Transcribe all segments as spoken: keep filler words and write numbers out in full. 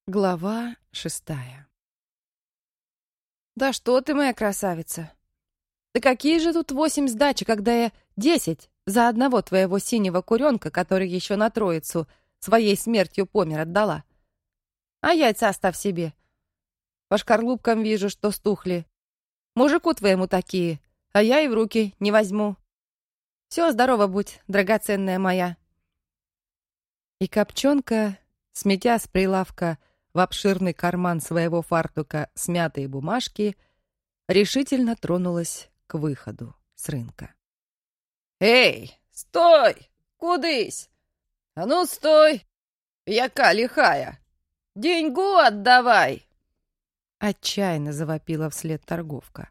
Глава шестая. «Да что ты, моя красавица! Да какие же тут восемь сдачи, когда я десять за одного твоего синего куренка, который еще на троицу своей смертью помер, отдала? А яйца оставь себе. По шкарлупкам вижу, что стухли. Мужику твоему такие, а я и в руки не возьму. Все, здорово будь, драгоценная моя». И Копчонка, сметя с прилавка в обширный карман своего фартука смятые бумажки, решительно тронулась к выходу с рынка. «Эй, стой! Кудысь? А ну, стой! Яка лихая! Деньгу отдавай!» Отчаянно завопила вслед торговка.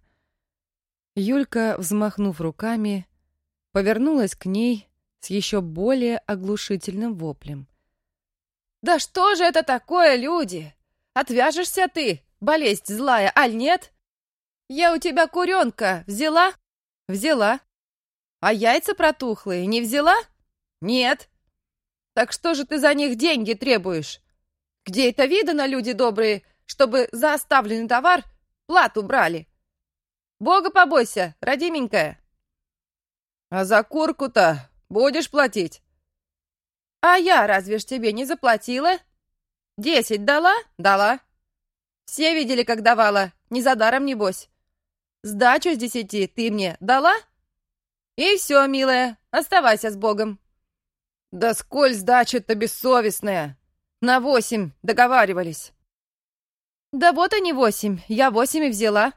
Юлька, взмахнув руками, повернулась к ней с еще более оглушительным воплем. «Да что же это такое, люди? Отвяжешься ты, болезнь злая, аль нет? Я у тебя куренка взяла? Взяла. А яйца протухлые не взяла? Нет. Так что же ты за них деньги требуешь? Где это видано, люди добрые, чтобы за оставленный товар плату брали? Бога побойся, родименькая. А за курку-то будешь платить? А я разве ж тебе не заплатила? Десять дала? Дала. Все видели, как давала, не за даром, небось. Сдачу с десяти ты мне дала? И все, милая, оставайся с Богом. Да сколь сдача-то бессовестная. На восемь договаривались. Да вот они восемь, я восемь и взяла.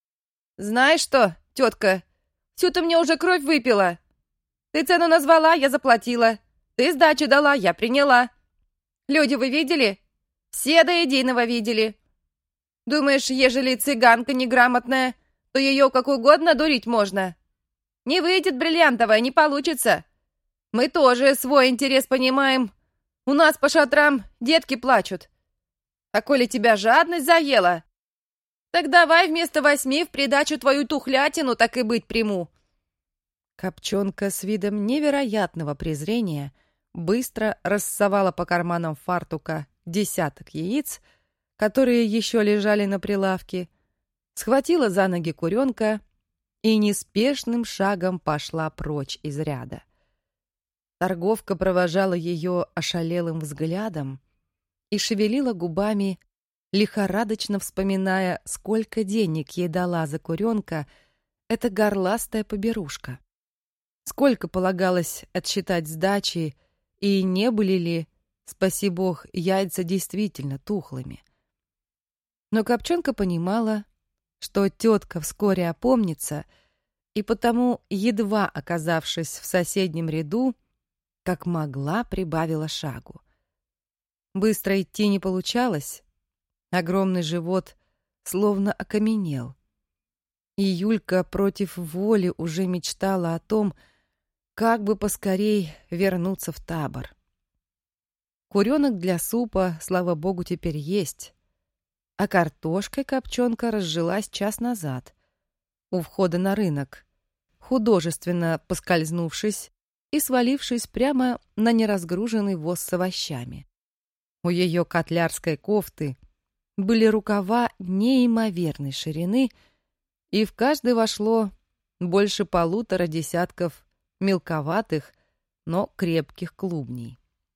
Знаешь что, тетка, всю ты мне уже кровь выпила. Ты цену назвала, я заплатила. Ты сдачу дала, я приняла. Люди, вы видели? Все до единого видели. Думаешь, ежели цыганка неграмотная, то ее как угодно дурить можно? Не выйдет бриллиантовая, не получится. Мы тоже свой интерес понимаем. У нас по шатрам детки плачут. А коли тебя жадность заела, так давай вместо восьми в придачу твою тухлятину так и быть приму. Копчонка с видом невероятного презрения быстро рассовала по карманам фартука десяток яиц, которые еще лежали на прилавке, схватила за ноги куренка и неспешным шагом пошла прочь из ряда. Торговка провожала ее ошалелым взглядом и шевелила губами, лихорадочно вспоминая, сколько денег ей дала за куренка эта горластая поберушка. Сколько полагалось отсчитать сдачи, и не были ли, спаси бог, яйца действительно тухлыми. Но Копчонка понимала, что тетка вскоре опомнится, и потому, едва оказавшись в соседнем ряду, как могла прибавила шагу. Быстро идти не получалось, огромный живот словно окаменел, и Юлька против воли уже мечтала о том, как бы поскорей вернуться в табор. Куренок для супа, слава богу, теперь есть, а картошкой Копчонка разжилась час назад, у входа на рынок, художественно поскользнувшись и свалившись прямо на неразгруженный воз с овощами. У ее котлярской кофты были рукава неимоверной ширины, и в каждый вошло больше полутора десятков мелковатых, но крепких клубней.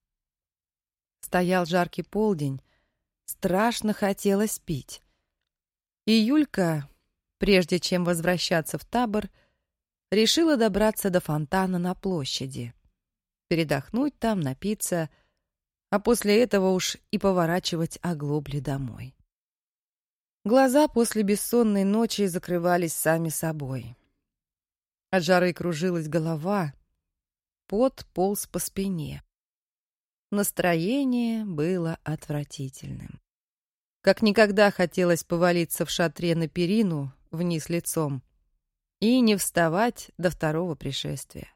Стоял жаркий полдень, страшно хотелось пить. И Юлька, прежде чем возвращаться в табор, решила добраться до фонтана на площади, передохнуть там, напиться, а после этого уж и поворачивать оглобли домой. Глаза после бессонной ночи закрывались сами собой. От жары кружилась голова, пот полз по спине. Настроение было отвратительным. Как никогда хотелось повалиться в шатре на перину вниз лицом и не вставать до второго пришествия.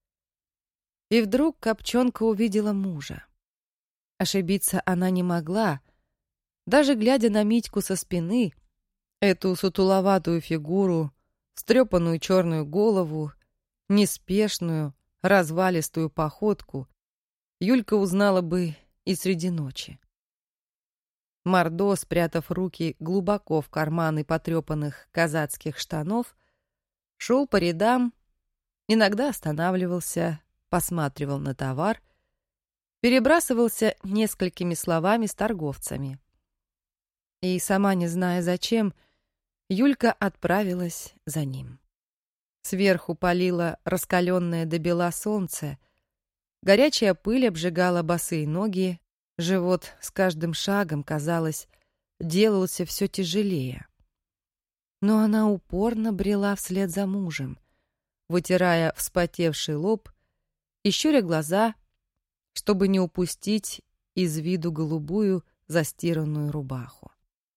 И вдруг Копчонка увидела мужа. Ошибиться она не могла, даже глядя на Митьку со спины, эту сутуловатую фигуру, встрепанную черную голову, неспешную, развалистую походку, Юлька узнала бы и среди ночи. Мордо, спрятав руки глубоко в карманы потрепанных казацких штанов, шел по рядам, иногда останавливался, посматривал на товар, перебрасывался несколькими словами с торговцами. И, сама не зная зачем, Юлька отправилась за ним. Сверху палило раскаленное до бела солнце, горячая пыль обжигала босые ноги, живот с каждым шагом, казалось, делался все тяжелее. Но она упорно брела вслед за мужем, вытирая вспотевший лоб и щуря глаза, чтобы не упустить из виду голубую застиранную рубаху.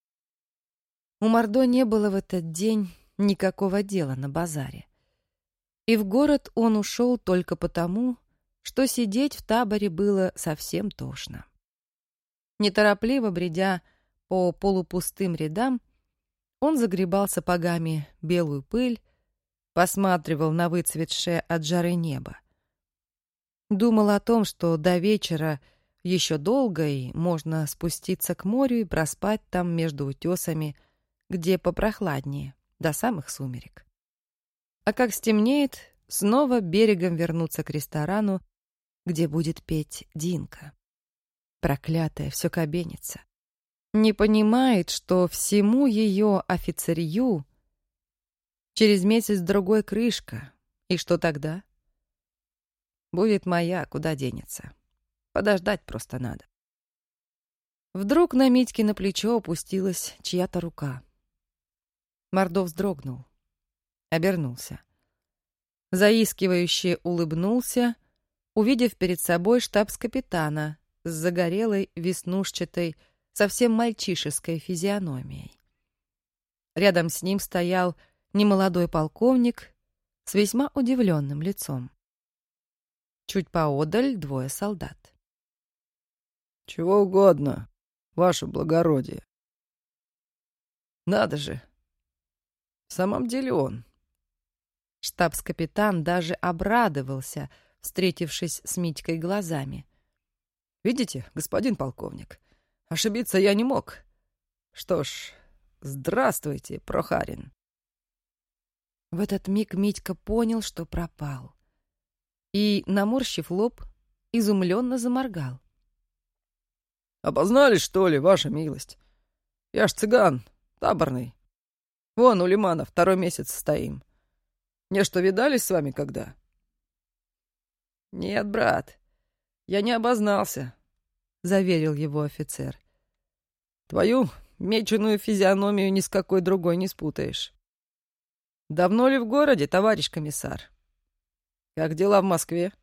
У Мордо не было в этот день никакого дела на базаре. И в город он ушел только потому, что сидеть в таборе было совсем тошно. Неторопливо бредя по полупустым рядам, он загребал сапогами белую пыль, посматривал на выцветшее от жары небо. Думал о том, что до вечера еще долго и можно спуститься к морю и проспать там между утесами, где попрохладнее, до самых сумерек. А как стемнеет, снова берегом вернуться к ресторану, где будет петь Динка. Проклятая все кабенится. Не понимает, что всему ее офицерью через месяц-другой крышка. И что тогда? Будет моя, куда денется. Подождать просто надо. Вдруг на Митькино плечо опустилась чья-то рука. Мордо вздрогнул. Обернулся. Заискивающе улыбнулся, увидев перед собой штабс-капитана с загорелой, веснушчатой, совсем мальчишеской физиономией. Рядом с ним стоял немолодой полковник с весьма удивленным лицом. Чуть поодаль двое солдат. «Чего угодно, ваше благородие». «Надо же! В самом деле он». Штабс-капитан даже обрадовался, встретившись с Митькой глазами. «Видите, господин полковник, ошибиться я не мог. Что ж, здравствуйте, Прохарин». В этот миг Митька понял, что пропал. И, наморщив лоб, изумленно заморгал. «Опознали, что ли, ваша милость? Я ж цыган, таборный. Вон у лимана второй месяц стоим. Не что, видались с вами когда?» «Нет, брат, я не обознался», — заверил его офицер. «Твою меченую физиономию ни с какой другой не спутаешь. Давно ли в городе, товарищ комиссар? Как дела в Москве?»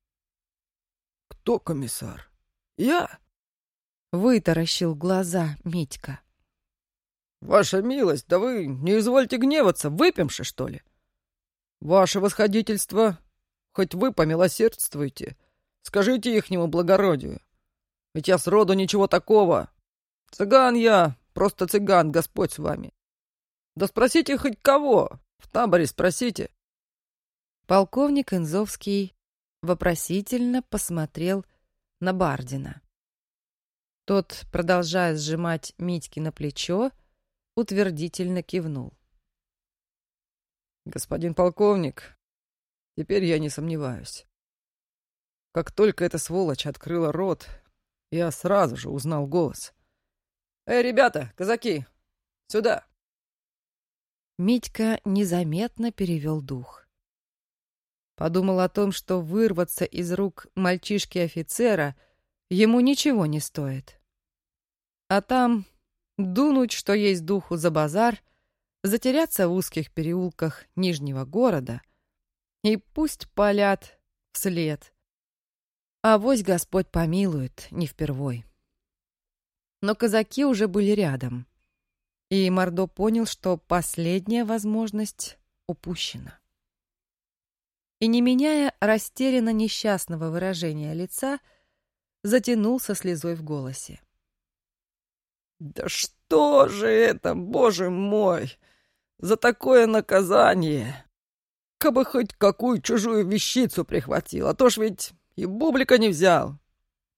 «Кто комиссар? Я?» — вытаращил глаза Митька. «Ваша милость, да вы не извольте гневаться, выпьемши, что ли? Ваше восходительство, хоть вы помилосердствуйте, скажите ихнему благородию. Ведь я сроду ничего такого. Цыган я, просто цыган, Господь с вами. Да спросите хоть кого, в таборе спросите». Полковник Инзовский вопросительно посмотрел на Бардина. Тот, продолжая сжимать Митьки на плечо, утвердительно кивнул. «Господин полковник, теперь я не сомневаюсь. Как только эта сволочь открыла рот, я сразу же узнал голос. Эй, ребята, казаки, сюда!» Митька незаметно перевел дух. Подумал о том, что вырваться из рук мальчишки-офицера ему ничего не стоит. А там дунуть, что есть духу, за базар, затеряться в узких переулках Нижнего города, и пусть палят вслед. Авось Господь помилует, не впервой. Но казаки уже были рядом, и Мордо понял, что последняя возможность упущена. И, не меняя растерянно несчастного выражения лица, затянул со слезой в голосе. «Да что же это, боже мой, за такое наказание? Кабы хоть какую чужую вещицу прихватил, а то ж ведь и бублика не взял.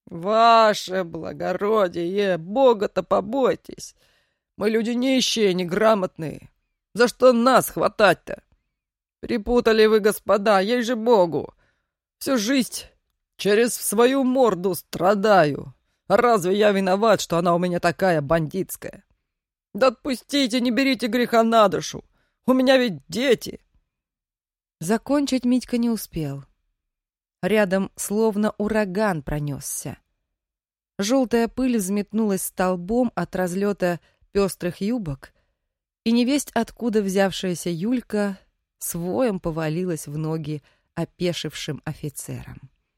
Ваше благородие, Бога-то побойтесь. Мы люди нищие, неграмотные. За что нас хватать-то? Припутали вы, господа, ей же Богу. Всю жизнь через свою морду страдаю. А разве я виноват, что она у меня такая бандитская? Да отпустите, не берите греха на душу. У меня ведь дети. Закончить Митька не успел. Рядом словно ураган пронесся. Желтая пыль взметнулась столбом от разлета пестрых юбок, и невесть откуда взявшаяся Юлька с воем повалилась в ноги опешившим офицерам.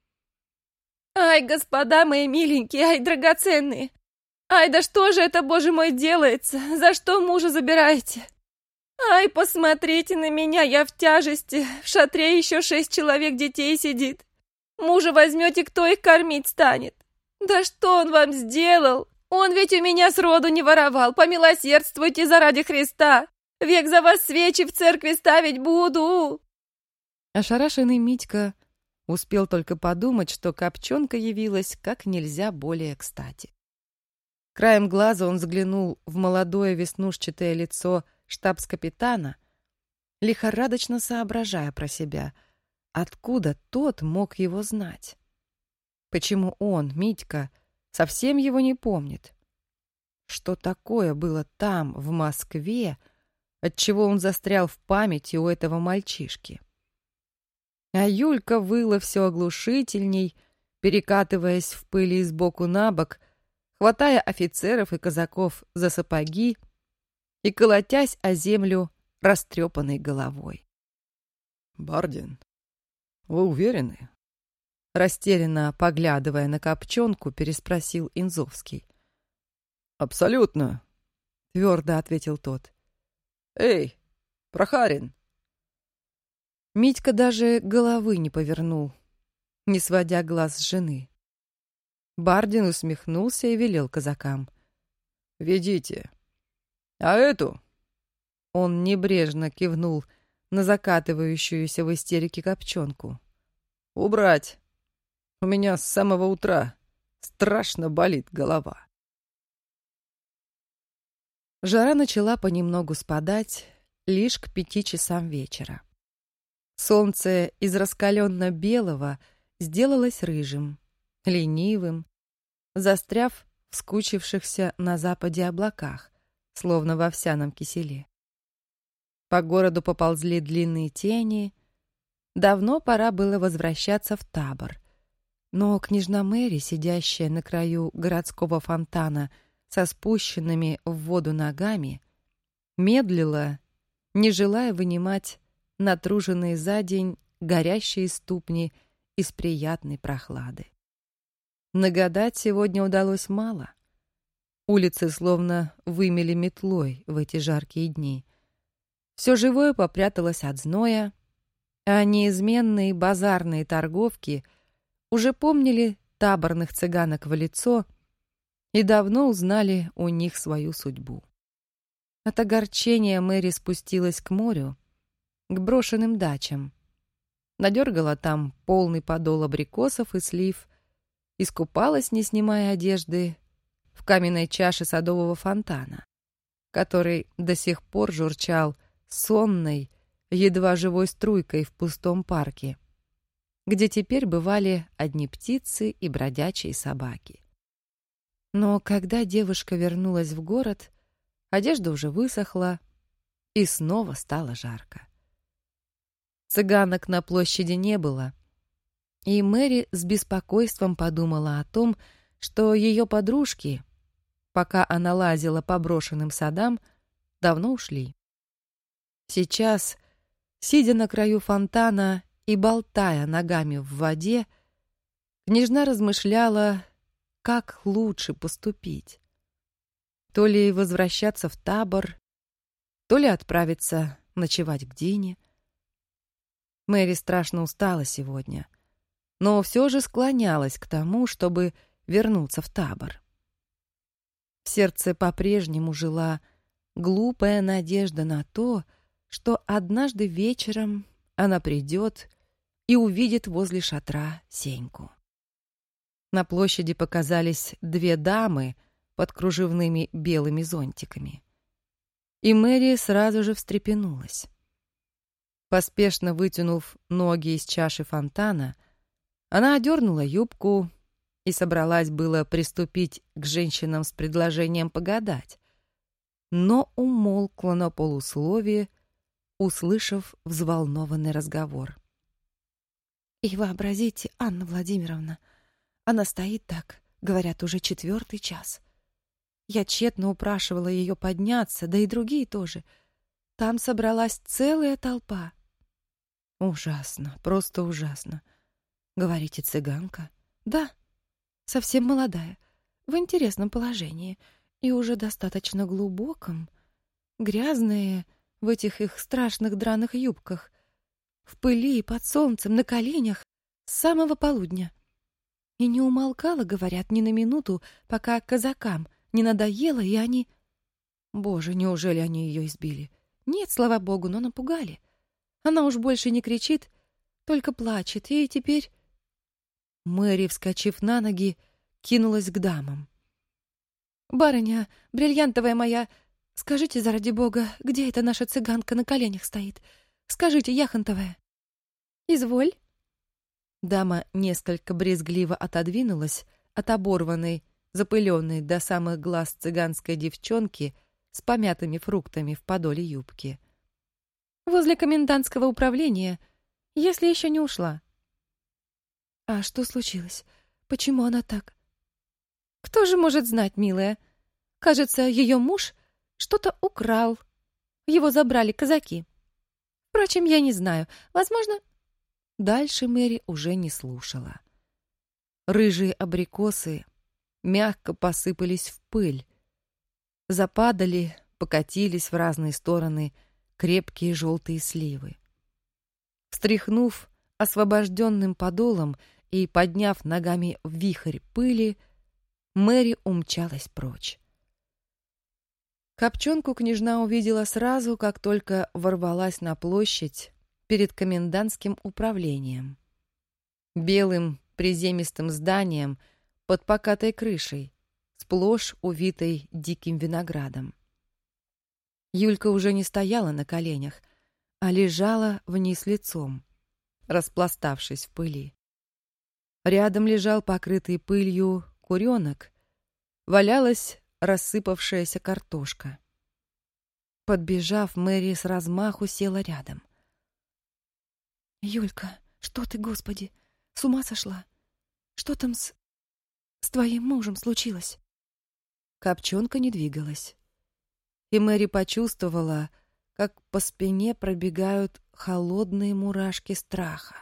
«Ай, господа мои миленькие, ай, драгоценные! Ай, да что же это, боже мой, делается? За что мужа забираете? Ай, посмотрите на меня, я в тяжести, в шатре еще шесть человек детей сидит. Мужа возьмете, кто их кормить станет? Да что он вам сделал? Он ведь у меня сроду не воровал, помилосердствуйте заради Христа! Век за вас свечи в церкви ставить буду!» Ошарашенный Митька успел только подумать, что Копчонка явилась как нельзя более кстати. Краем глаза он взглянул в молодое веснушчатое лицо штабс-капитана, лихорадочно соображая про себя, откуда тот мог его знать. Почему он, Митька, совсем его не помнит? Что такое было там, в Москве, отчего он застрял в памяти у этого мальчишки? А Юлька выла все оглушительней, перекатываясь в пыли сбоку на бок, хватая офицеров и казаков за сапоги и колотясь о землю растрепанной головой. «Бардин, вы уверены?» Растерянно поглядывая на Копчонку, переспросил Инзовский. «Абсолютно», — твердо ответил тот. «Эй, Прохарин!» Митька даже головы не повернул, не сводя глаз с жены. Бардин усмехнулся и велел казакам: «Ведите. А эту?» Он небрежно кивнул на закатывающуюся в истерике Копчонку. «Убрать. У меня с самого утра страшно болит голова». Жара начала понемногу спадать лишь к пяти часам вечера. Солнце из раскаленно-белого сделалось рыжим, ленивым, застряв в скучившихся на западе облаках, словно в овсяном киселе. По городу поползли длинные тени. Давно пора было возвращаться в табор. Но княжна Мэри, сидящая на краю городского фонтана со спущенными в воду ногами, медлила, не желая вынимать натруженные за день горящие ступни из приятной прохлады. Нагадать сегодня удалось мало. Улицы словно вымели метлой в эти жаркие дни. Все живое попряталось от зноя, а неизменные базарные торговки уже помнили таборных цыганок в лицо и давно узнали у них свою судьбу. От огорчения Мэри спустилась к морю, к брошенным дачам. Надергала там полный подол абрикосов и слив, искупалась, не снимая одежды, в каменной чаше садового фонтана, который до сих пор журчал сонной, едва живой струйкой в пустом парке, где теперь бывали одни птицы и бродячие собаки. Но когда девушка вернулась в город, одежда уже высохла, и снова стало жарко. Цыганок на площади не было, и Мэри с беспокойством подумала о том, что ее подружки, пока она лазила по брошенным садам, давно ушли. Сейчас, сидя на краю фонтана и болтая ногами в воде, княжна размышляла, как лучше поступить. То ли возвращаться в табор, то ли отправиться ночевать к Дине. Мэри страшно устала сегодня, но все же склонялась к тому, чтобы вернуться в табор. В сердце по-прежнему жила глупая надежда на то, что однажды вечером она придет и увидит возле шатра Сеньку. На площади показались две дамы под кружевными белыми зонтиками. И Мэри сразу же встрепенулась. Поспешно вытянув ноги из чаши фонтана, она одернула юбку и собралась было приступить к женщинам с предложением погадать, но умолкла на полусловие, услышав взволнованный разговор. «И вообразите, Анна Владимировна, она стоит так, говорят, уже четвертый час. Я тщетно упрашивала ее подняться, да и другие тоже. Там собралась целая толпа. Ужасно, просто ужасно. Говорите, цыганка? Да, совсем молодая, в интересном положении и уже достаточно глубоком. Грязные в этих их страшных драных юбках, в пыли, под солнцем, на коленях, с самого полудня. И не умолкала, говорят, ни на минуту, пока казакам не надоело, и они... Боже, неужели они ее избили? Нет, слава богу, но напугали. Она уж больше не кричит, только плачет, и теперь... Мэри, вскочив на ноги, кинулась к дамам. «Барыня, бриллиантовая моя, скажите, заради бога, где эта наша цыганка на коленях стоит? Скажите, яхонтовая». «Изволь». Дама несколько брезгливо отодвинулась от оборванной, запыленной до самых глаз цыганской девчонки с помятыми фруктами в подоле юбки. «Возле комендантского управления, если еще не ушла». «А что случилось? Почему она так?» «Кто же может знать, милая? Кажется, ее муж что-то украл. Его забрали казаки. Впрочем, я не знаю. Возможно...» Дальше Мэри уже не слушала. Рыжие абрикосы мягко посыпались в пыль. Западали, покатились в разные стороны крепкие желтые сливы. Встряхнув освобожденным подолом и подняв ногами вихрь пыли, Мэри умчалась прочь. Копчонку княжна увидела сразу, как только ворвалась на площадь перед комендантским управлением. Белым приземистым зданием под покатой крышей, сплошь увитой диким виноградом. Юлька уже не стояла на коленях, а лежала вниз лицом, распластавшись в пыли. Рядом лежал покрытый пылью куренок, валялась рассыпавшаяся картошка. Подбежав, Мэри с размаху села рядом. «Юлька, что ты, Господи, с ума сошла? Что там с... с твоим мужем случилось?» Копчонка не двигалась. И Мэри почувствовала, как по спине пробегают холодные мурашки страха.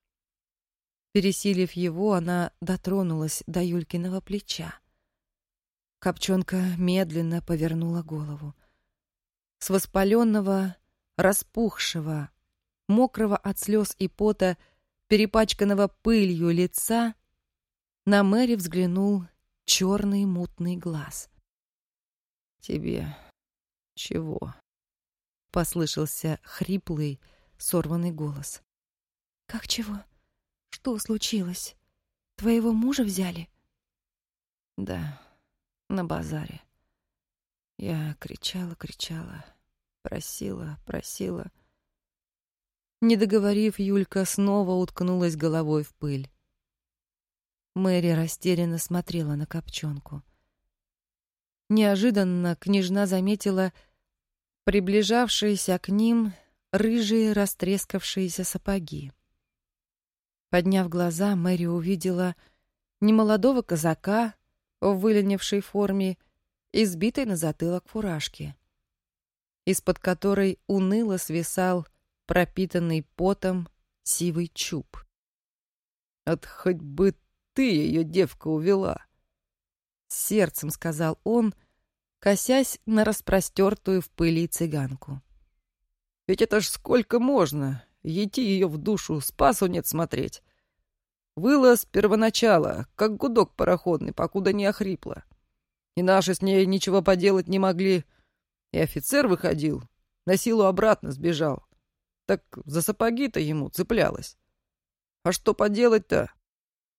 Пересилив его, она дотронулась до Юлькиного плеча. Копчонка медленно повернула голову. С воспаленного, распухшего, мокрого от слез и пота, перепачканного пылью лица, на Мэри взглянул черный мутный глаз. «Тебе чего?» — послышался хриплый, сорванный голос. «Как чего? Что случилось? Твоего мужа взяли?» «Да, на базаре. Я кричала, кричала, просила, просила». Не договорив, Юлька снова уткнулась головой в пыль. Мэри растерянно смотрела на Копчонку. Неожиданно княжна заметила приближавшиеся к ним рыжие растрескавшиеся сапоги. Подняв глаза, Мэри увидела немолодого казака в выленившей форме и сбитой на затылок фуражки, из-под которой уныло свисал пропитанный потом сивый чуб. «От хоть бы ты ее, девка, увела!» — сердцем сказал он, косясь на распростертую в пыли цыганку. «Ведь это ж сколько можно, идти ее в душу, спасу нет смотреть. Выла с первоначала, как гудок пароходный, покуда не охрипла. И наши с ней ничего поделать не могли. И офицер выходил, на силу обратно сбежал. Так за сапоги-то ему цеплялась. А что поделать-то?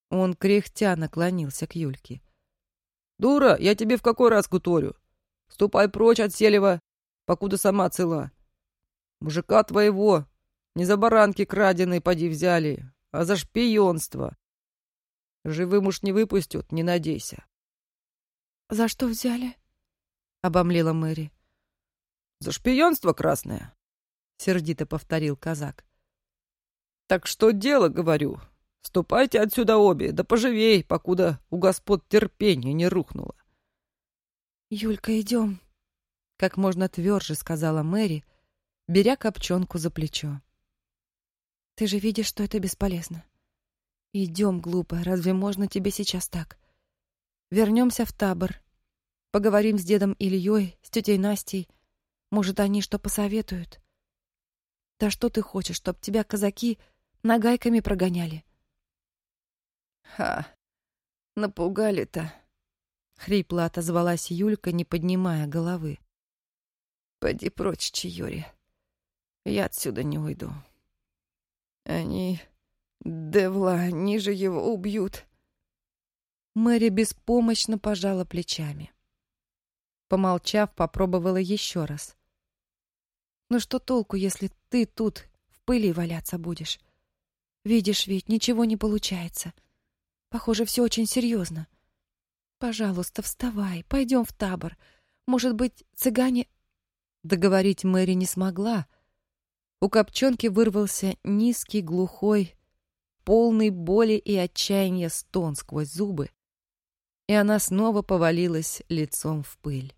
Он кряхтя наклонился к Юльке. «Дура, я тебе в какой раз гуторю? Ступай прочь от Селева, покуда сама цела. Мужика твоего не за баранки краденые поди взяли, а за шпионство. Живым уж не выпустят, не надейся». «За что взяли?» — обомлела Мэри. «За шпионство красное», — сердито повторил казак. «Так что дело, говорю. Ступайте отсюда обе, да поживей, покуда у господ терпение не рухнуло». «Юлька, идем», — как можно тверже сказала Мэри, беря Копчонку за плечо. «Ты же видишь, что это бесполезно. Идем, глупая, разве можно тебе сейчас так? Вернемся в табор, поговорим с дедом Ильей, с тетей Настей. Может, они что посоветуют? Да что ты хочешь, чтоб тебя казаки нагайками прогоняли?» «Ха, напугали-то», — хрипло отозвалась Юлька, не поднимая головы. «Поди прочь, Чиёри. Я отсюда не уйду. Они, Девла, они же его убьют». Мэри беспомощно пожала плечами. Помолчав, попробовала еще раз. «Ну что толку, если ты тут в пыли валяться будешь? Видишь ведь, ничего не получается. Похоже, все очень серьезно. Пожалуйста, вставай, пойдем в табор. Может быть, цыгане...» Договорить Мэри не смогла. У Копчонки вырвался низкий, глухой, полный боли и отчаяния стон сквозь зубы, и она снова повалилась лицом в пыль.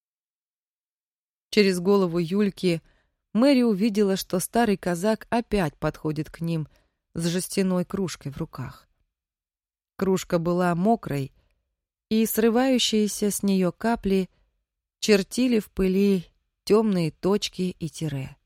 Через голову Юльки Мэри увидела, что старый казак опять подходит к ним с жестяной кружкой в руках. Кружка была мокрой, и срывающиеся с нее капли чертили в пыли темные точки и тире.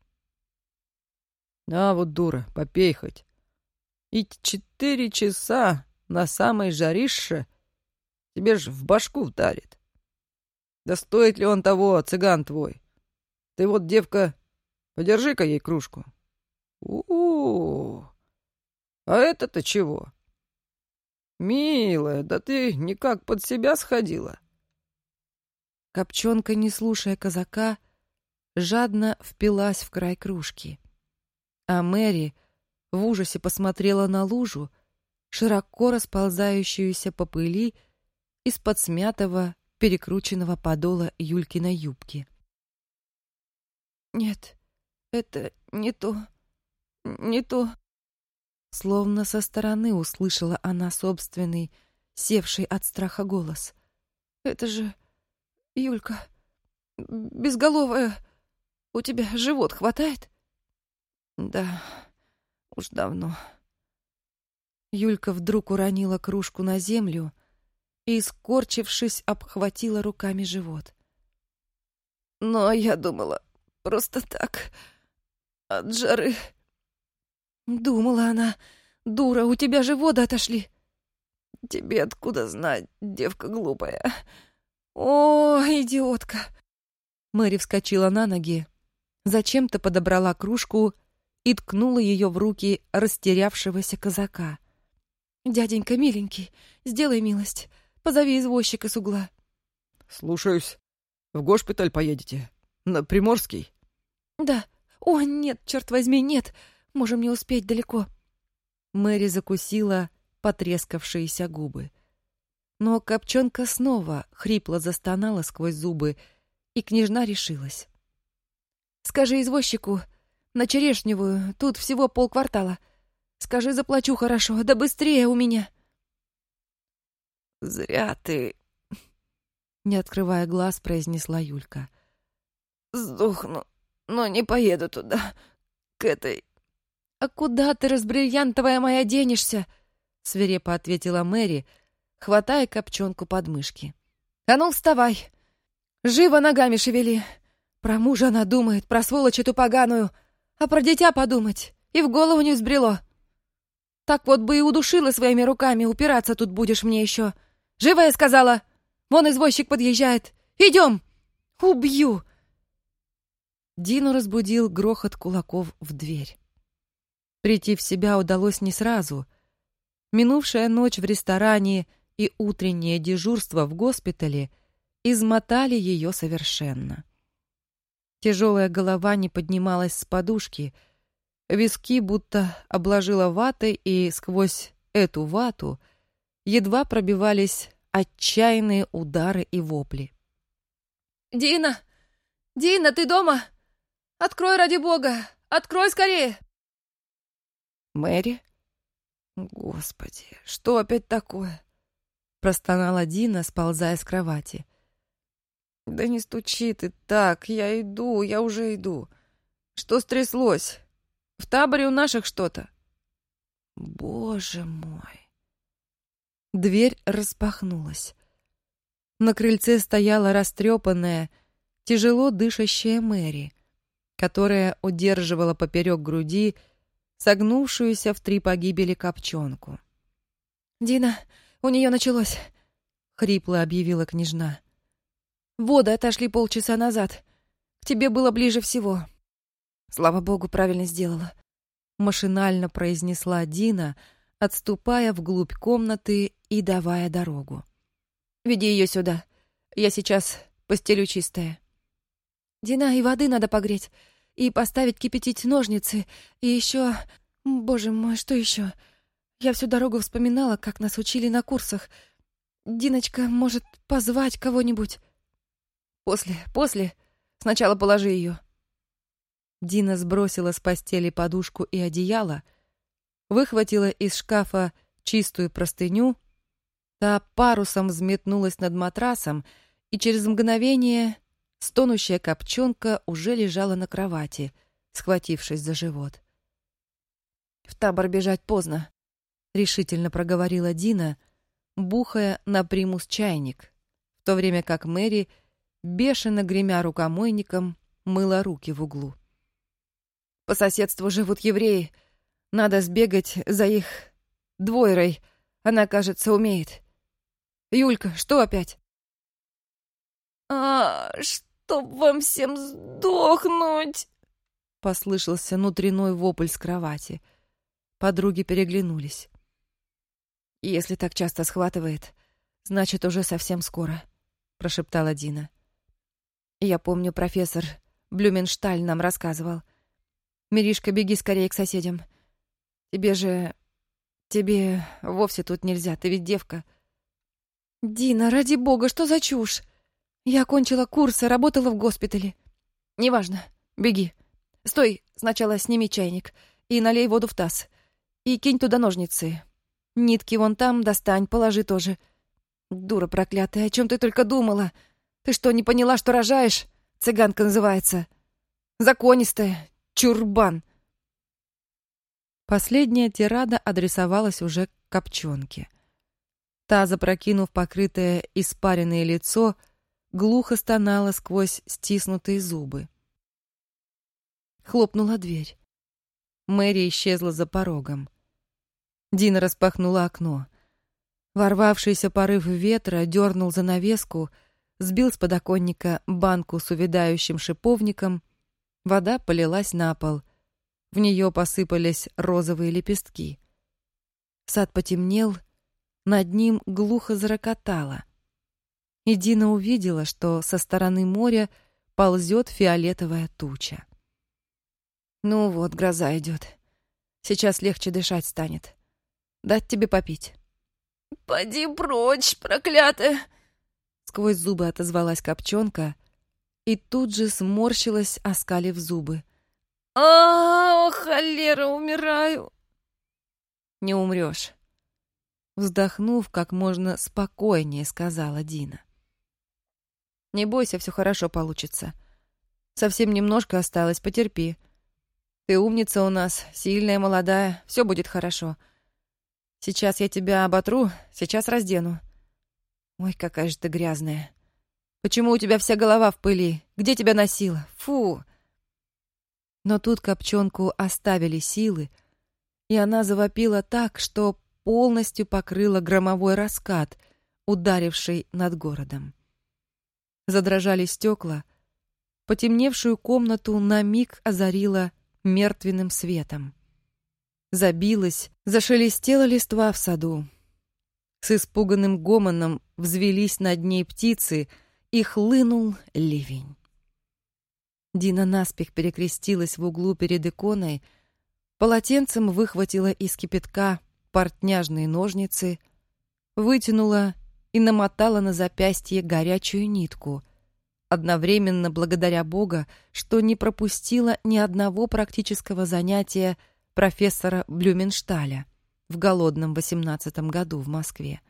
«А вот дура, попей хоть. И четыре часа на самой жарище тебе ж в башку вдарит. Да стоит ли он того, цыган твой? Ты вот, девка, подержи-ка ей кружку. У-у-у! А это-то чего? Милая, да ты никак под себя сходила». Копчонка, не слушая казака, жадно впилась в край кружки. А Мэри в ужасе посмотрела на лужу, широко расползающуюся по пыли из-под смятого, перекрученного подола Юлькиной юбки. «Нет, это не то, не то». Словно со стороны услышала она собственный, севший от страха голос. «Это же... Юлька, безголовая, у тебя живот хватает?» «Да, уж давно». Юлька вдруг уронила кружку на землю и, скорчившись, обхватила руками живот. «Но я думала, просто так, от жары». Думала она, дура, у тебя же воды отошли. «Тебе откуда знать, девка глупая?» О, идиотка! Мэри вскочила на ноги, зачем-то подобрала кружку и ткнула ее в руки растерявшегося казака. «Дяденька, миленький, сделай милость, позови извозчика с угла». «Слушаюсь. В госпиталь поедете? На Приморский?» «Да. О, нет, черт возьми, нет. Можем не успеть далеко». Мэри закусила потрескавшиеся губы. Но Копчонка снова хрипло застонала сквозь зубы, и княжна решилась. «Скажи извозчику, на Черешневую, тут всего полквартала. Скажи, заплачу хорошо, да быстрее у меня». «Зря ты...» — не открывая глаз, произнесла Юлька. «Сдохну, но не поеду туда, к этой...» «А куда ты, разбриллиантовая моя, денешься?» — свирепо ответила Мэри, хватая Копчонку под мышки. «А ну, вставай! Живо ногами шевели! Про мужа она думает, про сволочь эту поганую, а про дитя подумать и в голову не взбрело. Так вот бы и удушила своими руками, упираться тут будешь мне еще. Живо, я сказала! Вон извозчик подъезжает! Идем! Убью!» Дину разбудил грохот кулаков в дверь. Прийти в себя удалось не сразу. Минувшая ночь в ресторане и утреннее дежурство в госпитале измотали ее совершенно. Тяжелая голова не поднималась с подушки, виски будто обложила ватой, и сквозь эту вату едва пробивались отчаянные удары и вопли. «Дина! Дина, ты дома? Открой, ради бога! Открой скорее!» «Мэри? Господи, что опять такое?» — простонала Дина, сползая с кровати. «Да не стучи ты так, я иду, я уже иду. Что стряслось? В таборе у наших что-то?» «Боже мой!» Дверь распахнулась. На крыльце стояла растрепанная, тяжело дышащая Мэри, которая удерживала поперек груди согнувшуюся в три погибели копчонку. «Дина, у нее началось», — хрипло объявила княжна. «Воды отошли полчаса назад. К тебе было ближе всего. Слава богу, правильно сделала», — машинально произнесла Дина, отступая вглубь комнаты и давая дорогу. «Веди ее сюда. Я сейчас постелю чистое. Дина, и воды надо погреть, и поставить кипятить ножницы, и еще... Боже мой, что еще? Я всю дорогу вспоминала, как нас учили на курсах. Диночка, может, позвать кого-нибудь?» «После, после. Сначала положи ее». Дина сбросила с постели подушку и одеяло, выхватила из шкафа чистую простыню, та парусом взметнулась над матрасом, и через мгновение стонущая копчонка уже лежала на кровати, схватившись за живот. «В табор бежать поздно», — решительно проговорила Дина, бухая на примус чайник, в то время как Мэри, бешено гремя рукомойником, мыла руки в углу. «По соседству живут евреи. Надо сбегать за их двойрой. Она, кажется, умеет. Юлька, что опять?» «А, чтоб вам всем сдохнуть!» — послышался внутренной вопль с кровати. Подруги переглянулись. «Если так часто схватывает, значит, уже совсем скоро», — прошептала Дина. «Я помню, профессор Блюменшталь нам рассказывал. Миришка, беги скорее к соседям. Тебе же... Тебе вовсе тут нельзя, ты ведь девка». «Дина, ради бога, что за чушь? Я окончила курсы, работала в госпитале. Неважно, беги. Стой, сначала сними чайник и налей воду в таз. И кинь туда ножницы. Нитки вон там достань, положи тоже. Дура проклятая, о чем ты только думала? Ты что, не поняла, что рожаешь? Цыганка называется. Законистая, чурбан». Последняя тирада адресовалась уже к копчонке. Та, запрокинув покрытое испаренное лицо, глухо стонала сквозь стиснутые зубы. Хлопнула дверь. Мэри исчезла за порогом. Дина распахнула окно. Ворвавшийся порыв ветра дернул занавеску, сбил с подоконника банку с увядающим шиповником. Вода полилась на пол. В нее посыпались розовые лепестки. Сад потемнел, над ним глухо зарокотало. И Дина увидела, что со стороны моря ползет фиолетовая туча. «Ну вот, гроза идет. Сейчас легче дышать станет. Дать тебе попить?» «Поди прочь, проклятая!» Сквозь зубы отозвалась копчонка и тут же сморщилась, оскалив зубы. «А, холера, умираю!» «Не умрешь», — вздохнув, как можно спокойнее сказала Дина. «Не бойся, все хорошо получится. Совсем немножко осталось, потерпи. Ты умница у нас, сильная, молодая, все будет хорошо. Сейчас я тебя оботру, сейчас раздену. Ой, какая же ты грязная. Почему у тебя вся голова в пыли? Где тебя носила? Фу!» Но тут копчонку оставили силы, и она завопила так, что полностью покрыла громовой раскат, ударивший над городом. Задрожали стекла, потемневшую комнату на миг озарило мертвенным светом. забилась, зашелестела листва в саду. С испуганным гомоном взвелись над ней птицы, и хлынул ливень. Дина наспех перекрестилась в углу перед иконой, полотенцем выхватила из кипятка портняжные ножницы, вытянула и намотала на запястье горячую нитку, одновременно благодаря Бога, что не пропустила ни одного практического занятия профессора Блюменшталя в голодном восемнадцатом году в Москве.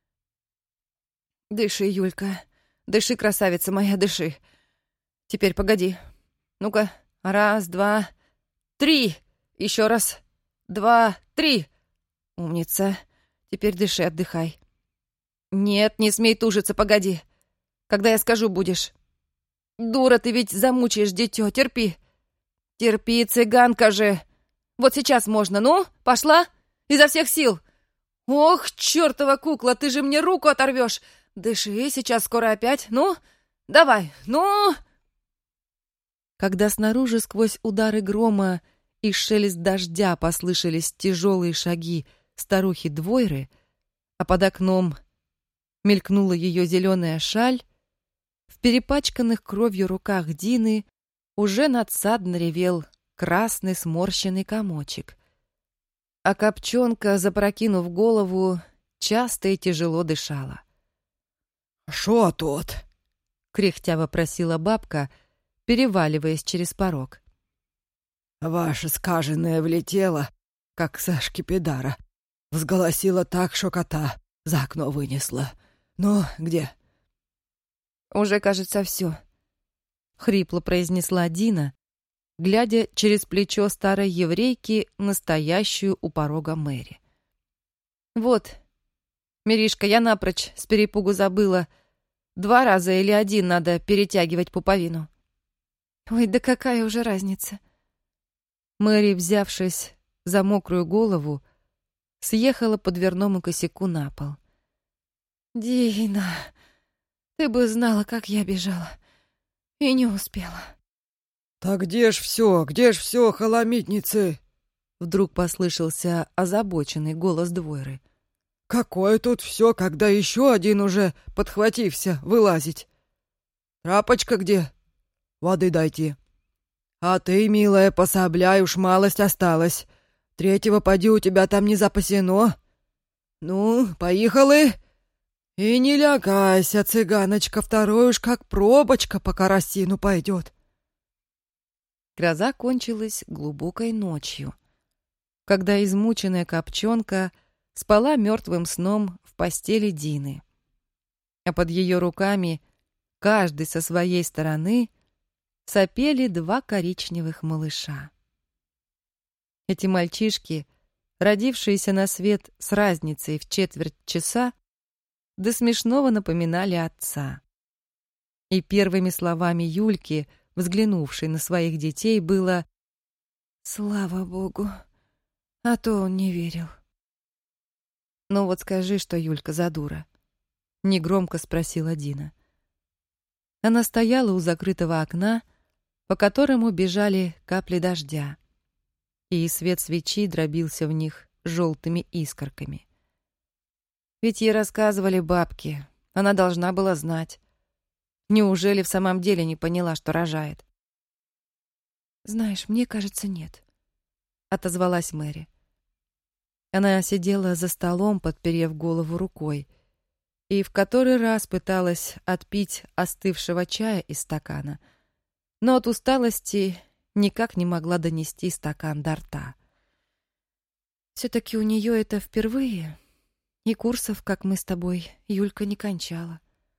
«Дыши, Юлька, дыши, красавица моя, дыши. Теперь погоди. Ну-ка, раз, два, три. Еще раз. Два, три. Умница. Теперь дыши, отдыхай. Нет, не смей тужиться, погоди. Когда я скажу, будешь. Дура, ты ведь замучаешь дитё, терпи. Терпи, цыганка же. Вот сейчас можно, ну, пошла? Изо всех сил. Ох, чёртова кукла, ты же мне руку оторвёшь. Дыши, сейчас скоро опять. Ну, давай, ну... Когда снаружи сквозь удары грома и шелест дождя послышались тяжелые шаги старухи Двойры, а под окном мелькнула ее зеленая шаль, в перепачканных кровью руках Дины уже надсадно ревел красный сморщенный комочек, а Копчонка, запрокинув голову, часто и тяжело дышала. «Шо тут?» — кряхтя вопросила бабка, переваливаясь через порог. «Ваше скаженное влетело, как со шкипидара. Взголосила так, что кота за окно вынесла. Ну, где?» «Уже, кажется, все», — хрипло произнесла Дина, глядя через плечо старой еврейки, настоящую у порога Мэри. «Вот, Миришка, я напрочь с перепугу забыла. Два раза или один надо перетягивать пуповину». «Ой, да какая уже разница?» Мэри, взявшись за мокрую голову, съехала по дверному косяку на пол. «Дина, ты бы знала, как я бежала. И не успела». «Так где ж все, где ж все, холомитницы?» Вдруг послышался озабоченный голос Двойры. «Какое тут все, когда еще один уже, подхватився, вылазить? Трапочка где? Воды дайте. А ты, милая, пособляй, уж малость осталась. Третьего поди у тебя там не запасено. Ну, поехали. И не лягайся, цыганочка, второй уж как пробочка по карасину пойдет». Гроза кончилась глубокой ночью, когда измученная Копчонка спала мертвым сном в постели Дины, а под ее руками, каждый со своей стороны, сопели два коричневых малыша. Эти мальчишки, родившиеся на свет с разницей в четверть часа, до смешного напоминали отца. И первыми словами Юльки, взглянувшей на своих детей, было «Слава Богу, а то он не верил». «Ну вот скажи, что Юлька за дура», — негромко спросила Дина. Она стояла у закрытого окна, по которому бежали капли дождя, и свет свечи дробился в них желтыми искорками. Ведь ей рассказывали бабки, она должна была знать. Неужели в самом деле не поняла, что рожает? «Знаешь, мне кажется, нет», — отозвалась Мэри. Она сидела за столом, подперев голову рукой, и в который раз пыталась отпить остывшего чая из стакана, но от усталости никак не могла донести стакан до рта. Все-таки у нее это впервые, и курсов, как мы с тобой, Юлька не кончала.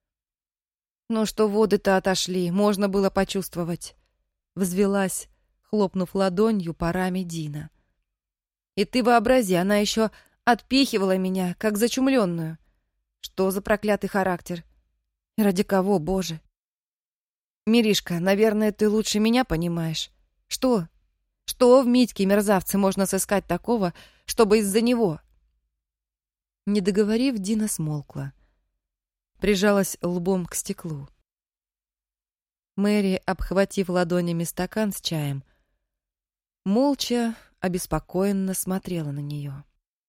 «Ну что воды-то отошли, можно было почувствовать», — взвелась, хлопнув ладонью по раме Дина. «И ты вообрази, она еще отпихивала меня, как зачумленную. Что за проклятый характер? И ради кого, Боже? Миришка, наверное, ты лучше меня понимаешь. Что? Что в Митьке мерзавце можно сыскать такого, чтобы из-за него?» Не договорив, Дина смолкла. Прижалась лбом к стеклу. Мэри, обхватив ладонями стакан с чаем, молча обеспокоенно смотрела на нее.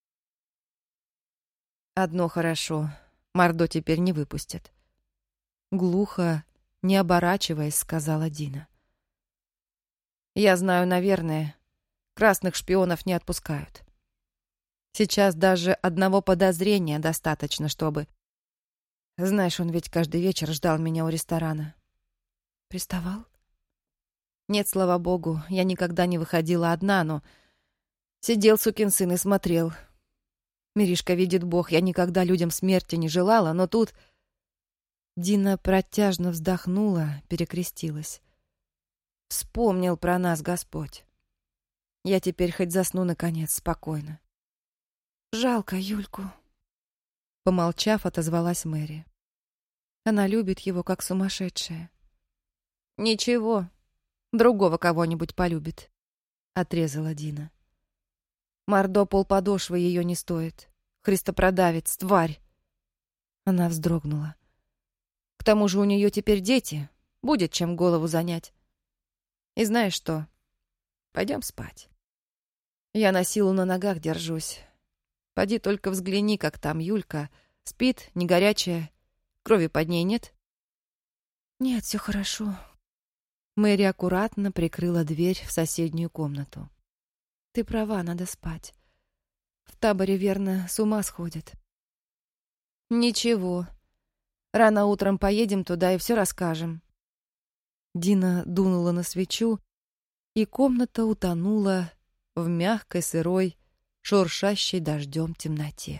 «Одно хорошо, Мордо теперь не выпустят». Глухо, не оборачиваясь, сказала Дина. «Я знаю, наверное, красных шпионов не отпускают. Сейчас даже одного подозрения достаточно, чтобы... Знаешь, он ведь каждый вечер ждал меня у ресторана». «Приставал?» «Нет, слава богу, я никогда не выходила одна, но сидел сукин сын и смотрел. Миришка, видит Бог, я никогда людям смерти не желала, но тут...» Дина протяжно вздохнула, перекрестилась. «Вспомнил про нас Господь. Я теперь хоть засну, наконец, спокойно». «Жалко Юльку», — помолчав, отозвалась Мэри. «Она любит его, как сумасшедшая». «Ничего, другого кого-нибудь полюбит», — отрезала Дина. «Мордо полподошвы ее не стоит. Христопродавец, тварь». Она вздрогнула. «К тому же у нее теперь дети. Будет чем голову занять. И знаешь что? Пойдем спать. Я на силу на ногах держусь. Поди только взгляни, как там Юлька. Спит, не горячая. Крови под ней нет?» «Нет, все хорошо». Мэри аккуратно прикрыла дверь в соседнюю комнату. «Ты права, надо спать. В таборе, верно, с ума сходят». «Ничего. Рано утром поедем туда и все расскажем». Дина дунула на свечу, и комната утонула в мягкой, сырой, шуршащей дождем темноте.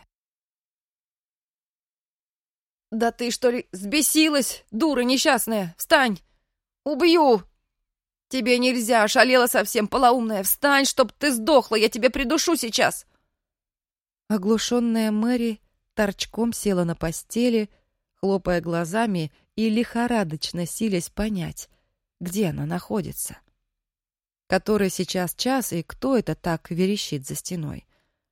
«Да ты, что ли, взбесилась, дура несчастная? Встань! Убью! Тебе нельзя, ошалела совсем полоумная. Встань, чтоб ты сдохла, я тебя придушу сейчас!» Оглушенная Мэри торчком села на постели, хлопая глазами и лихорадочно силясь понять, где она находится. Который сейчас час и кто это так верещит за стеной.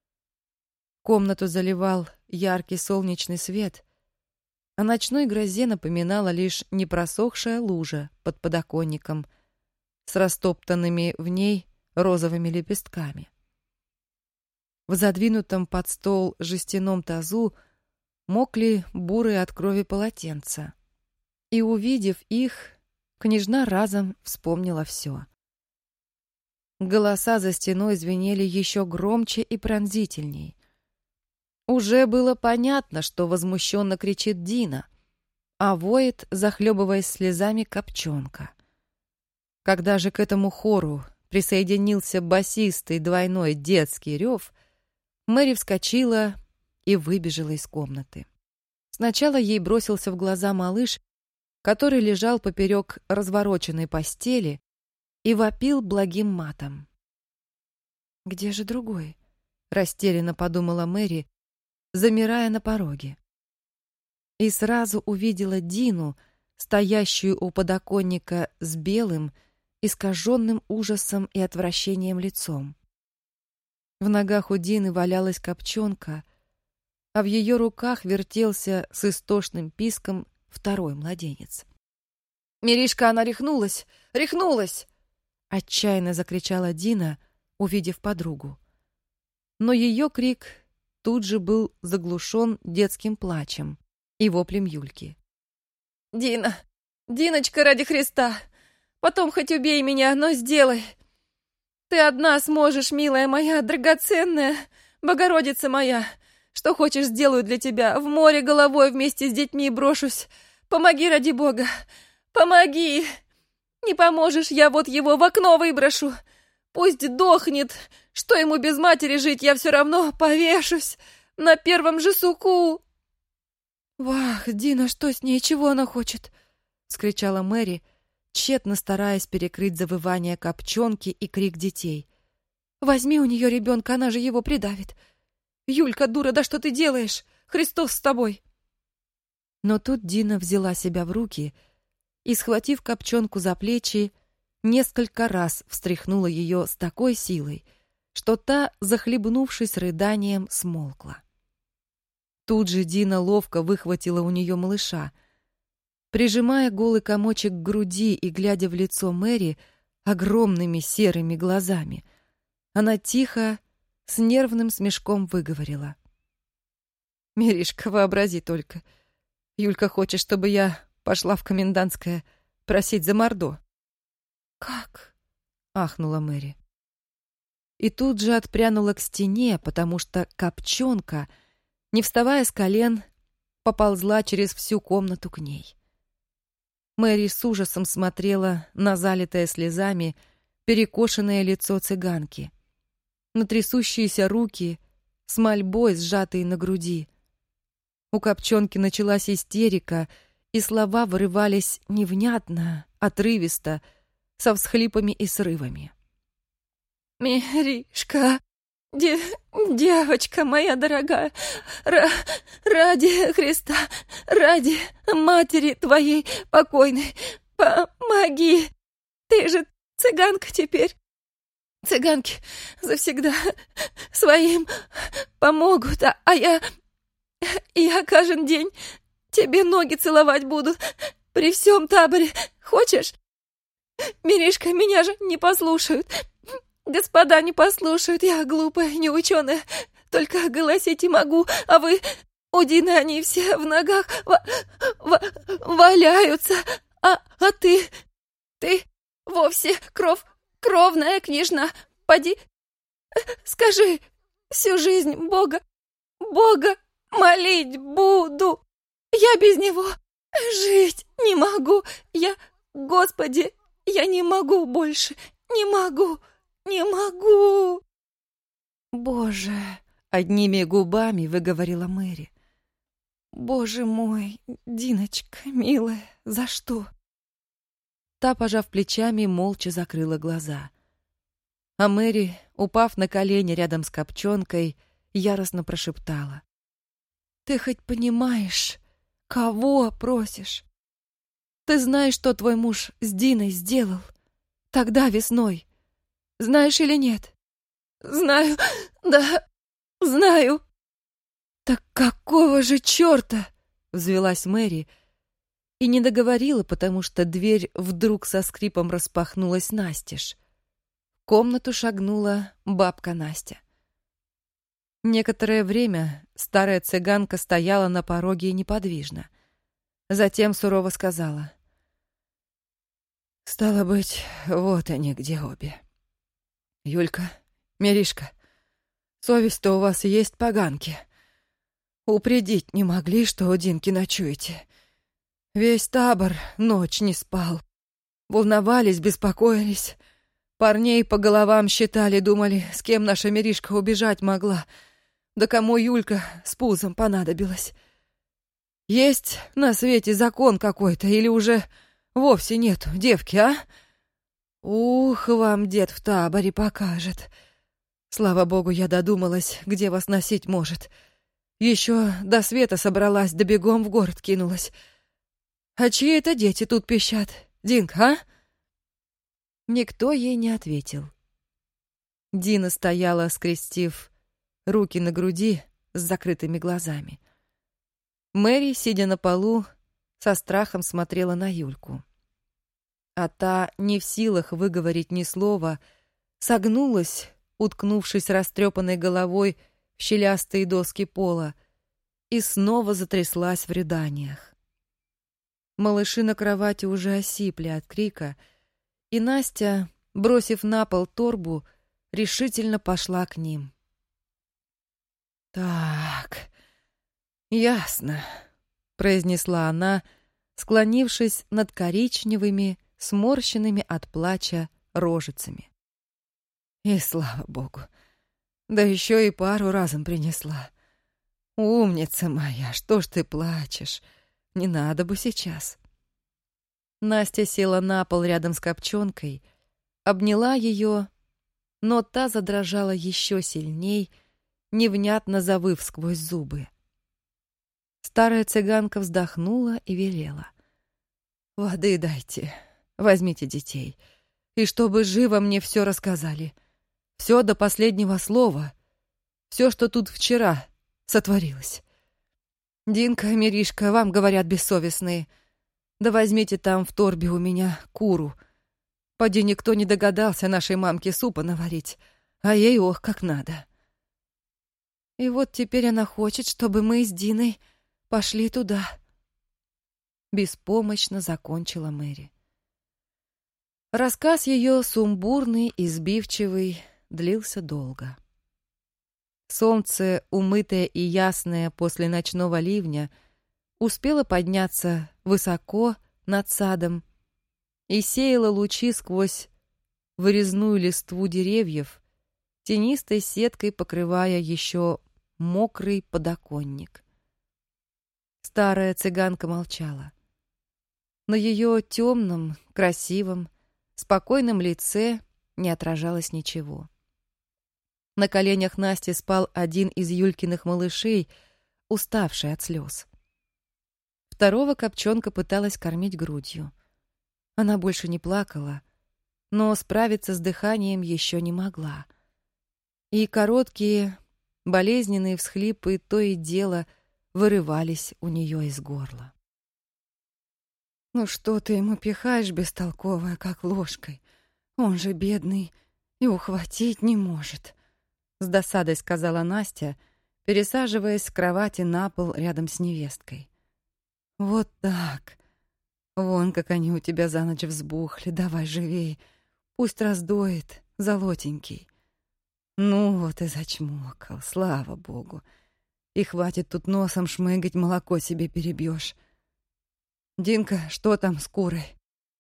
Комнату заливал яркий солнечный свет. О ночной грозе напоминала лишь непросохшая лужа под подоконником с растоптанными в ней розовыми лепестками. В задвинутом под стол жестяном тазу мокли бурые от крови полотенца. И, увидев их, княжна разом вспомнила все. Голоса за стеной звенели еще громче и пронзительней. Уже было понятно, что возмущенно кричит Дина, а воет, захлебываясь слезами, Копчонка. Когда же к этому хору присоединился басистый двойной детский рев, Мэри вскочила и выбежала из комнаты. Сначала ей бросился в глаза малыш, который лежал поперек развороченной постели и вопил благим матом. «Где же другой?» — растерянно подумала Мэри, замирая на пороге. И сразу увидела Дину, стоящую у подоконника с белым, искаженным ужасом и отвращением лицом. В ногах у Дины валялась Копчонка, а в ее руках вертелся с истошным писком второй младенец. «Миришка, она рехнулась! Рехнулась!» — отчаянно закричала Дина, увидев подругу. Но ее крик тут же был заглушен детским плачем и воплем Юльки. «Дина! Диночка, ради Христа! Потом хоть убей меня, но сделай! Ты одна сможешь, милая моя, драгоценная, Богородица моя! Что хочешь, сделаю для тебя, в море головой вместе с детьми брошусь! Помоги, ради Бога! Помоги! Не поможешь, я вот его в окно выброшу! Пусть дохнет! Что ему без матери жить, я все равно повешусь на первом же суку!» «Вах, Дина, что с ней? Чего она хочет?» — вскричала Мэри, тщетно стараясь перекрыть завывание Копчонки и крик детей. «Возьми у нее ребенка, она же его придавит! Юлька, дура, да что ты делаешь? Христос с тобой!» Но тут Дина взяла себя в руки и, схватив Копчонку за плечи, несколько раз встряхнула ее с такой силой, что та, захлебнувшись рыданием, смолкла. Тут же Дина ловко выхватила у нее малыша. Прижимая голый комочек к груди и глядя в лицо Мэри огромными серыми глазами, она тихо, с нервным смешком выговорила. «Миришка, вообрази только. Юлька хочет, чтобы я пошла в комендантское просить за Мордо». «Как?» — ахнула Мэри. И тут же отпрянула к стене, потому что Копчонка, не вставая с колен, поползла через всю комнату к ней. Мэри с ужасом смотрела на залитое слезами перекошенное лицо цыганки, на трясущиеся руки с мольбой, сжатые на груди. У Копчонки началась истерика, и слова вырывались невнятно, отрывисто, со всхлипами и срывами. «Миришка, де, девочка моя дорогая, ра, ради Христа, ради матери твоей покойной, помоги! Ты же цыганка теперь. Цыганки завсегда своим помогут, а, а я... я каждый день тебе ноги целовать буду при всем таборе. Хочешь? Миришка, меня же не послушают. Господа не послушают, я глупая, неученая, только голосить и могу, а вы, удины, они все в ногах ва ва валяются, а, а ты, ты вовсе кров, кровная княжна, поди, скажи, всю жизнь Бога, Бога молить буду, я без него жить не могу, я, Господи, я не могу больше, не могу. Не могу!» «Боже!» — одними губами выговорила Мэри. «Боже мой, Диночка, милая, за что?» Та, пожав плечами, молча закрыла глаза. А Мэри, упав на колени рядом с Копчонкой, яростно прошептала. «Ты хоть понимаешь, кого просишь? Ты знаешь, что твой муж с Диной сделал? Тогда весной. Знаешь или нет?» «Знаю, да, знаю». «Так какого же черта?» — взвилась Мэри и не договорила, потому что дверь вдруг со скрипом распахнулась настежь. В комнату шагнула бабка Настя. Некоторое время старая цыганка стояла на пороге неподвижно. Затем сурово сказала: «Стало быть, вот они где обе. Юлька, Миришка, совесть-то у вас есть, поганки. Упредить не могли, что у Динки ночуете. Весь табор ночь не спал. Волновались, беспокоились. Парней по головам считали, думали, с кем наша Миришка убежать могла. Да кому Юлька с пузом понадобилась. Есть на свете закон какой-то или уже вовсе нету, девки, а? Ух, вам дед в таборе покажет. Слава богу, я додумалась, где вас носить может. Еще до света собралась, да бегом в город кинулась. А чьи это дети тут пищат, Динка, а?» Никто ей не ответил. Дина стояла, скрестив руки на груди с закрытыми глазами. Мэри, сидя на полу, со страхом смотрела на Юльку. А та, не в силах выговорить ни слова, согнулась, уткнувшись растрепанной головой в щелястые доски пола, и снова затряслась в рыданиях. Малыши на кровати уже осипли от крика, и Настя, бросив на пол торбу, решительно пошла к ним. «Так, ясно», — произнесла она, склонившись над коричневыми, сморщенными от плача рожицами. «И слава богу, да еще и пару разом принесла. Умница моя, что ж ты плачешь? Не надо бы сейчас». Настя села на пол рядом с Копчонкой, обняла ее, но та задрожала еще сильней, невнятно завыв сквозь зубы. Старая цыганка вздохнула и велела: «Воды дайте, возьмите детей, и чтобы живо мне все рассказали, все до последнего слова, все, что тут вчера сотворилось. Динка, Миришка, вам говорят бессовестные, да возьмите там в торбе у меня куру. Поди никто не догадался нашей мамке супа наварить, А ей ох, как надо. И вот теперь она хочет, чтобы мы с Диной пошли туда. Беспомощно закончила Мэри. Рассказ ее, сумбурный и сбивчивый, длился долго. Солнце, умытое и ясное после ночного ливня, успело подняться высоко над садом и сеяло лучи сквозь вырезную листву деревьев, тенистой сеткой покрывая еще мокрый подоконник. Старая цыганка молчала. На ее темном, красивом, спокойном лице не отражалось ничего. На коленях Насти спал один из Юлькиных малышей, уставший от слез. Второго Копчонка пыталась кормить грудью. Она больше не плакала, но справиться с дыханием еще не могла. И короткие, болезненные всхлипы то и дело вырывались у нее из горла. «Ну что ты ему пихаешь, бестолковая, как ложкой? Он же бедный и ухватить не может», — с досадой сказала Настя, пересаживаясь с кровати на пол рядом с невесткой. «Вот так. Вон как они у тебя за ночь взбухли. Давай живей. Пусть раздоит, золотенький. Ну вот и зачмокал, слава богу. И хватит тут носом шмыгать, молоко себе перебьешь. Динка, что там с курой?»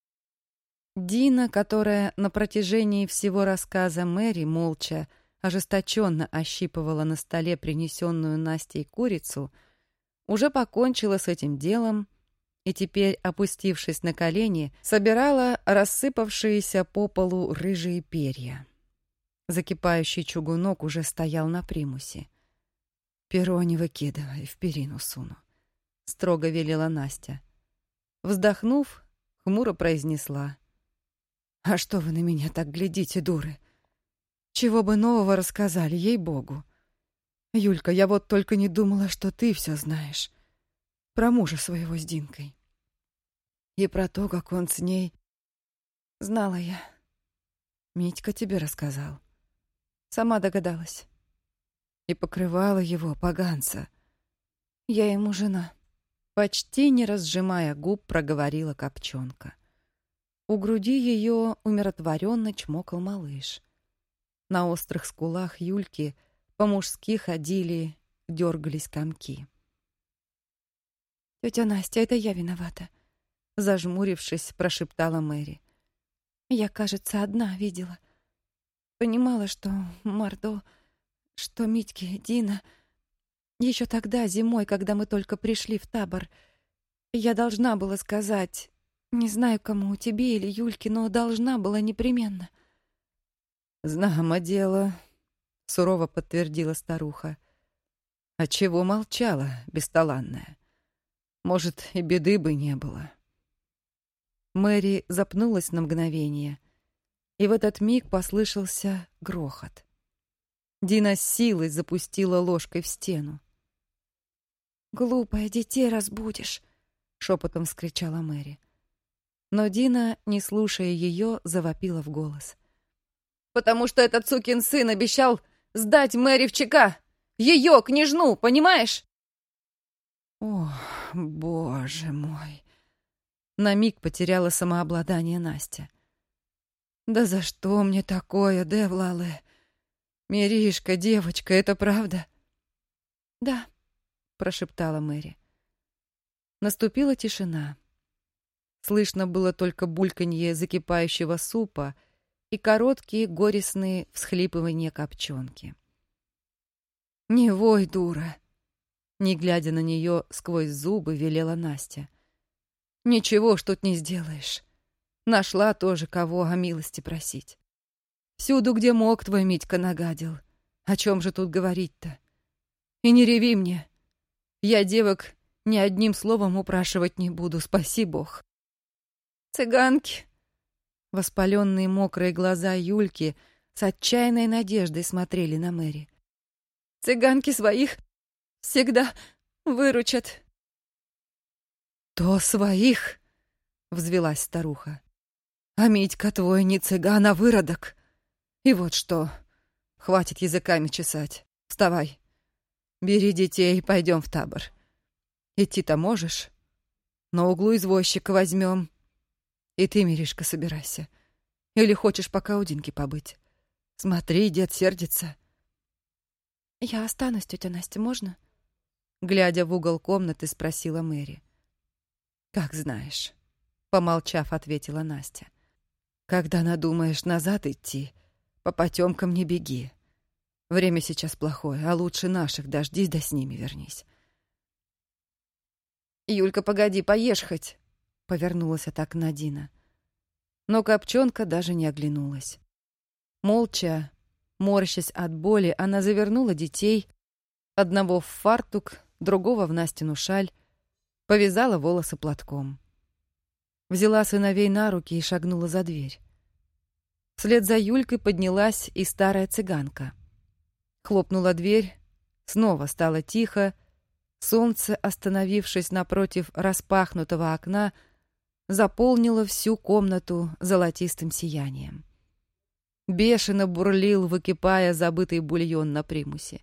Дина, которая на протяжении всего рассказа Мэри молча, ожесточенно ощипывала на столе принесенную Настей курицу, уже покончила с этим делом и теперь, опустившись на колени, собирала рассыпавшиеся по полу рыжие перья. Закипающий чугунок уже стоял на примусе. «Перо не выкидывай, в перину суну», — строго велела Настя. Вздохнув, хмуро произнесла: «А что вы на меня так глядите, дуры? Чего бы нового рассказали, ей-богу. Юлька, я вот только не думала, что ты все знаешь. Про мужа своего с Динкой. И про то, как он с ней...» «Знала я. Митька тебе рассказал. Сама догадалась. И покрывала его, поганца. Я ему жена». Почти не разжимая губ, проговорила Копчонка. У груди ее умиротворенно чмокал малыш. На острых скулах Юльки по-мужски ходили, дергались комки. «Тетя Настя, это я виновата», — зажмурившись, прошептала Мэри. «Я, кажется, одна видела. Понимала, что Мардо, что Митьки, Дина... Еще тогда, зимой, когда мы только пришли в табор, я должна была сказать, не знаю, кому, тебе или Юльке, но должна была непременно». «Знамо дело», — сурово подтвердила старуха. «А чего молчала, бесталанная? Может, и беды бы не было». Мэри запнулась на мгновение, и в этот миг послышался грохот. Дина с силой запустила ложкой в стену. «Глупая, детей разбудишь!» — шепотом вскричала Мэри. Но Дина, не слушая ее, завопила в голос. «Потому что этот сукин сын обещал сдать Мэри в ЧК! Ее, княжну, понимаешь?» «О, боже мой!» На миг потеряла самообладание Настя. «Да за что мне такое, Девлале? Миришка, девочка, это правда?» «Да», — прошептала Мэри. Наступила тишина. Слышно было только бульканье закипающего супа и короткие горестные всхлипывания Копчонки. «Не вой, дура!» — не глядя на нее сквозь зубы, велела Настя. «Ничего ж тут не сделаешь. Нашла тоже кого о милости просить. Всюду, где мог, твой Митька нагадил. О чем же тут говорить-то? И не реви мне. Я девок ни одним словом упрашивать не буду, спаси Бог». «Цыганки!» Воспаленные мокрые глаза Юльки с отчаянной надеждой смотрели на Мэри. «Цыганки своих всегда выручат». «То своих?» — взвилась старуха. «А Митька твой не цыган, а выродок. И вот что, Хватит языками чесать. Вставай. Бери детей, пойдем в табор. Идти-то можешь? На углу извозчика возьмем. И ты, Миришка, собирайся. Или хочешь пока у Динки побыть? Смотри, дед сердится. Я останусь, тетя Настя, можно? Глядя в угол комнаты, спросила Мэри. Как знаешь. Помолчав, ответила Настя. Когда надумаешь назад идти, по потемкам не беги. Время сейчас плохое, а лучше наших дождись, да с ними вернись. Юлька, погоди, поешь хоть. Повернулась от окна Дина. Но Копчонка даже не оглянулась. Молча, морщась от боли, она завернула детей, одного в фартук, другого в Настину шаль, повязала волосы платком. Взяла сыновей на руки и шагнула за дверь. Вслед за Юлькой поднялась и старая цыганка. Хлопнула дверь, снова стало тихо, солнце, остановившись напротив распахнутого окна, заполнило всю комнату золотистым сиянием. Бешено бурлил, выкипая забытый бульон на примусе.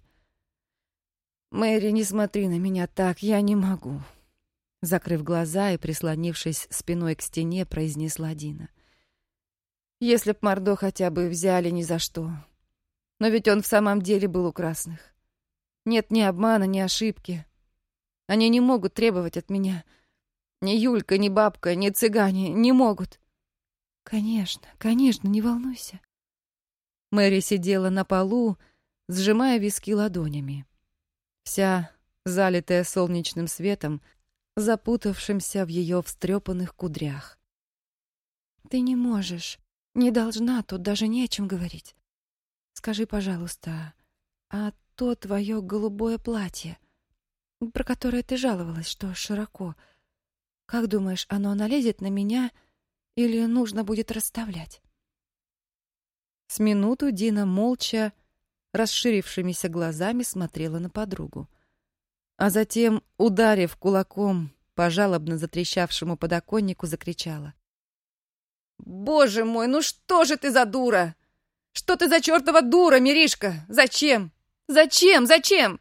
«Мэри, не смотри на меня так, я не могу», — закрыв глаза и прислонившись спиной к стене, произнесла Дина. «Если б Мордо хотя бы взяли ни за что. Но ведь он в самом деле был у красных. Нет ни обмана, ни ошибки. Они не могут требовать от меня. Ни Юлька, ни бабка, ни цыгане не могут». «Конечно, конечно, не волнуйся». Мэри сидела на полу, сжимая виски ладонями. Вся, залитая солнечным светом, запутавшимся в ее встрепанных кудрях. «Ты не можешь, не должна, тут даже не о чем говорить. Скажи, пожалуйста, а то твое голубое платье, про которое ты жаловалась, что широко, как думаешь, оно налезет на меня или нужно будет расставлять?» С минуту Дина молча, расширившимися глазами смотрела на подругу. А затем, ударив кулаком по жалобно затрещавшему подоконнику, закричала. «Боже мой, ну что же ты за дура? Что ты за чертова дура, Миришка? Зачем? Зачем? Зачем?»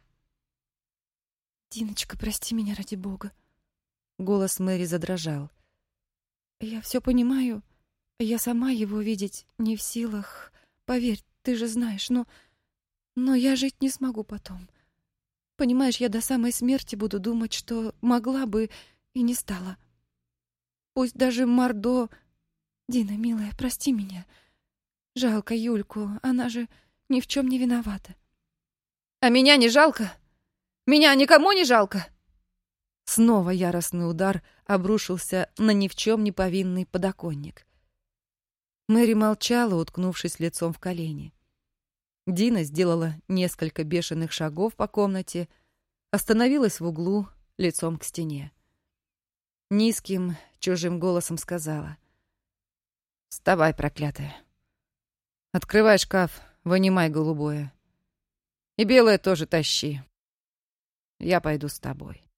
«Диночка, прости меня ради бога». Голос Мэри задрожал. «Я все понимаю. Я сама его видеть не в силах. Поверь, ты же знаешь, но... Но я жить не смогу потом. Понимаешь, я до самой смерти буду думать, что могла бы и не стала. Пусть даже Мордо... Дина, милая, прости меня. Жалко Юльку, она же ни в чем не виновата». «А меня не жалко? Меня никому не жалко?» Снова яростный удар обрушился на ни в чем не повинный подоконник. Мэри молчала, уткнувшись лицом в колени. Дина сделала несколько бешеных шагов по комнате, остановилась в углу, лицом к стене. Низким, чужим голосом сказала: «Вставай, проклятая. Открывай шкаф, вынимай голубое. И белое тоже тащи. Я пойду с тобой».